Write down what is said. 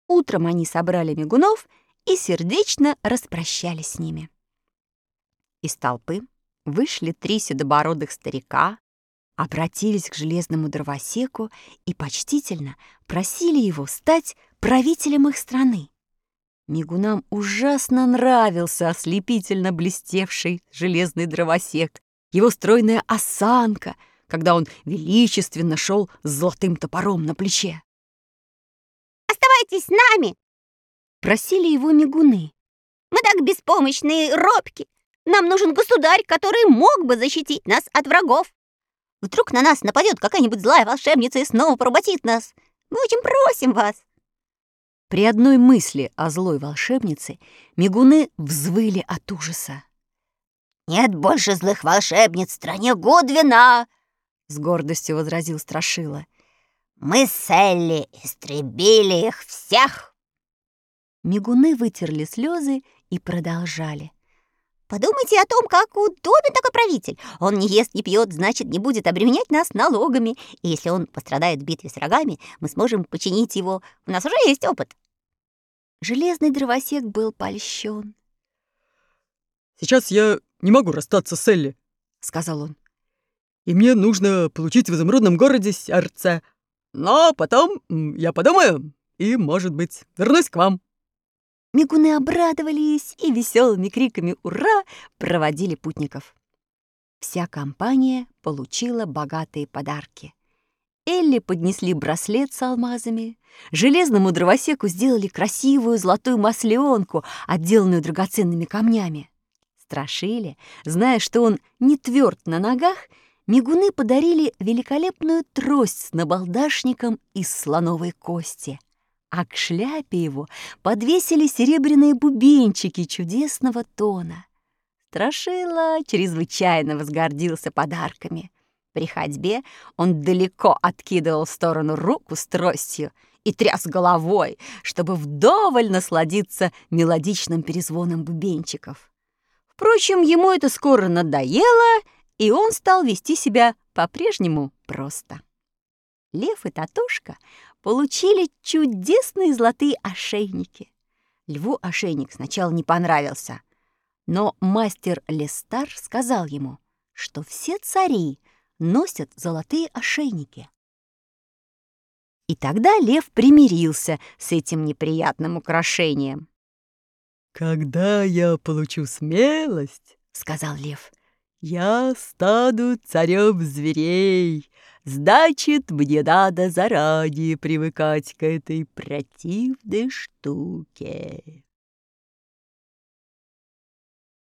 Утром они собрали мигунов и сердечно распрощались с ними. Из толпы вышли 3 седобородых старика, обратились к железному дровосеку и почтительно просили его стать правителем их страны. Мигунам ужасно нравился ослепительно блестевший железный дровосек, его стройная осанка, когда он величественно шел с золотым топором на плече. «Оставайтесь с нами!» — просили его мигуны. «Мы так беспомощны и робки. Нам нужен государь, который мог бы защитить нас от врагов. Вдруг на нас нападет какая-нибудь злая волшебница и снова поработит нас. Мы очень просим вас!» При одной мысли о злой волшебнице мигуны взвыли от ужаса. «Нет больше злых волшебниц в стране Гудвина!» — с гордостью возразил Страшила. «Мы с Элли истребили их всех!» Мигуны вытерли слезы и продолжали. «Подумайте о том, как удобен такой правитель. Он не ест, не пьет, значит, не будет обременять нас налогами. И если он пострадает в битве с врагами, мы сможем починить его. У нас уже есть опыт». Железный дровосек был польщен. «Сейчас я не могу расстаться с Элли», — сказал он. «И мне нужно получить в изумрудном городе сердце. Но потом я подумаю и, может быть, вернусь к вам». Мигуны обрадовались и веселыми криками «Ура!» проводили путников. Вся компания получила богатые подарки. Элли поднесли браслет с алмазами, железному дровосеку сделали красивую золотую масленку, отделанную драгоценными камнями. Страшиле, зная, что он не тверд на ногах, мигуны подарили великолепную трость с набалдашником из слоновой кости, а к шляпе его подвесили серебряные бубенчики чудесного тона. Страшила чрезвычайно возгордился подарками. При ходьбе он далеко откидывал в сторону руку с тростью и тряс головой, чтобы вдоволь насладиться мелодичным перезвоном бубенчиков. Впрочем, ему это скоро надоело, и он стал вести себя по-прежнему просто. Лев и Татошка получили чудесные золотые ошейники. Льву ошейник сначала не понравился, но мастер Лестар сказал ему, что все цари носят золотые ошейники. И тогда лев примирился с этим неприятным украшением. «Когда я получу смелость, — сказал лев, — я стану царем зверей. Значит, мне надо заранее привыкать к этой противной штуке».